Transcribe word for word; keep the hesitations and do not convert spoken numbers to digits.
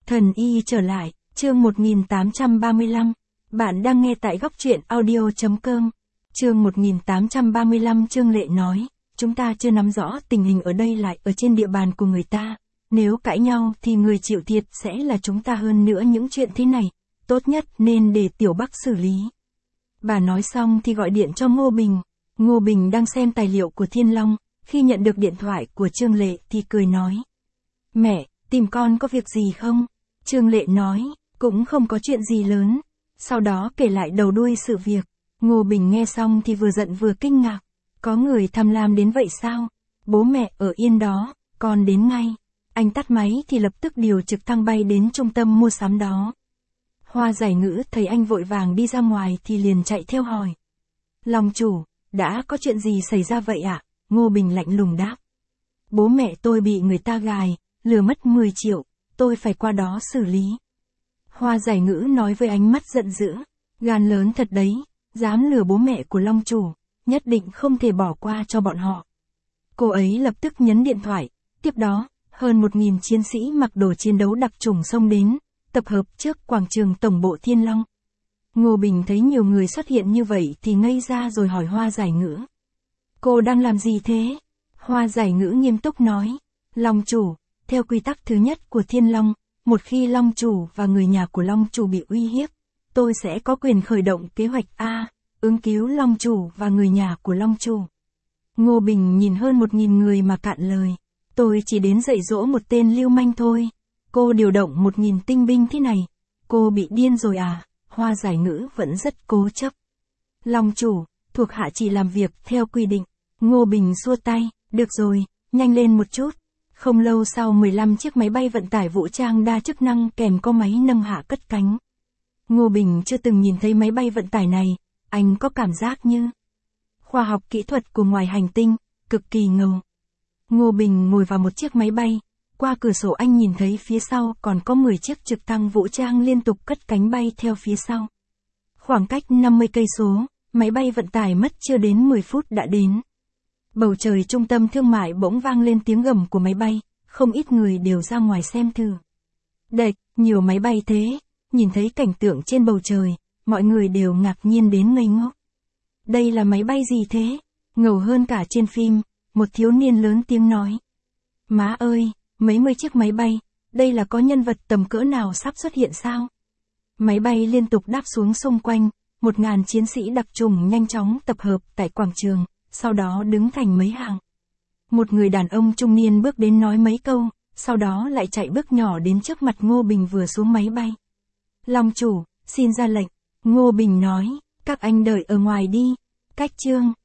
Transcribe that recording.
Thần y trở lại, chương một nghìn tám trăm ba mươi lăm. Bạn đang nghe tại góc truyện audio chấm com. Chương một nghìn tám trăm ba mươi lăm Trương Lệ nói, chúng ta chưa nắm rõ tình hình ở đây lại ở trên địa bàn của người ta. Nếu cãi nhau thì người chịu thiệt sẽ là chúng ta, hơn nữa những chuyện thế này, tốt nhất nên để Tiểu Bắc xử lý. Bà nói xong thì gọi điện cho Ngô Bình. Ngô Bình đang xem tài liệu của Thiên Long, khi nhận được điện thoại của Trương Lệ thì cười nói. Mẹ, tìm con có việc gì không? Trương Lệ nói, cũng không có chuyện gì lớn. Sau đó kể lại đầu đuôi sự việc. Ngô Bình nghe xong thì vừa giận vừa kinh ngạc. Có người tham lam đến vậy sao? Bố mẹ ở yên đó, con đến ngay. Anh tắt máy thì lập tức điều trực thăng bay đến trung tâm mua sắm đó. Hoa Giải Ngữ thấy anh vội vàng đi ra ngoài thì liền chạy theo hỏi. Long chủ, đã có chuyện gì xảy ra vậy ạ? Ngô Bình lạnh lùng đáp. Bố mẹ tôi bị người ta gài, lừa mất mười triệu, tôi phải qua đó xử lý. Hoa Giải Ngữ nói với ánh mắt giận dữ. Gan lớn thật đấy, dám lừa bố mẹ của Long chủ, nhất định không thể bỏ qua cho bọn họ. Cô ấy lập tức nhấn điện thoại. Tiếp đó, hơn một nghìn chiến sĩ mặc đồ chiến đấu đặc chủng xông đến, tập hợp trước quảng trường tổng bộ Thiên Long. Ngô Bình thấy nhiều người xuất hiện như vậy thì ngây ra rồi hỏi Hoa Giải Ngữ. Cô đang làm gì thế? Hoa Giải Ngữ nghiêm túc nói. Long chủ, theo quy tắc thứ nhất của Thiên Long, một khi Long chủ và người nhà của Long chủ bị uy hiếp, tôi sẽ có quyền khởi động kế hoạch A, ứng cứu Long chủ và người nhà của Long chủ. Ngô Bình nhìn hơn một nghìn người mà cạn lời. Tôi chỉ đến dạy dỗ một tên lưu manh thôi. Cô điều động một nghìn tinh binh thế này. Cô bị điên rồi à? Hoa Giải Ngữ vẫn rất cố chấp. Long chủ, thuộc hạ chỉ làm việc theo quy định. Ngô Bình xua tay. Được rồi, nhanh lên một chút. Không lâu sau mười lăm chiếc máy bay vận tải vũ trang đa chức năng kèm có máy nâng hạ cất cánh. Ngô Bình chưa từng nhìn thấy máy bay vận tải này, anh có cảm giác như khoa học kỹ thuật của ngoài hành tinh, cực kỳ ngầu. Ngô Bình ngồi vào một chiếc máy bay, qua cửa sổ anh nhìn thấy phía sau còn có mười chiếc trực thăng vũ trang liên tục cất cánh bay theo phía sau. Khoảng cách năm mươi cây số, máy bay vận tải mất chưa đến mười phút đã đến. Bầu trời trung tâm thương mại bỗng vang lên tiếng gầm của máy bay, không ít người đều ra ngoài xem thử. Đệch, nhiều máy bay thế, nhìn thấy cảnh tượng trên bầu trời, mọi người đều ngạc nhiên đến ngây ngốc. Đây là máy bay gì thế? Ngầu hơn cả trên phim, một thiếu niên lớn tiếng nói. Má ơi, mấy mươi chiếc máy bay, đây là có nhân vật tầm cỡ nào sắp xuất hiện sao? Máy bay liên tục đáp xuống xung quanh, một ngàn chiến sĩ đặc chủng nhanh chóng tập hợp tại quảng trường, sau đó đứng thành mấy hàng. Một người đàn ông trung niên bước đến nói mấy câu, sau đó lại chạy bước nhỏ đến trước mặt Ngô Bình vừa xuống máy bay. Long chủ, xin ra lệnh. Ngô Bình nói, các anh đợi ở ngoài đi. Cách chương.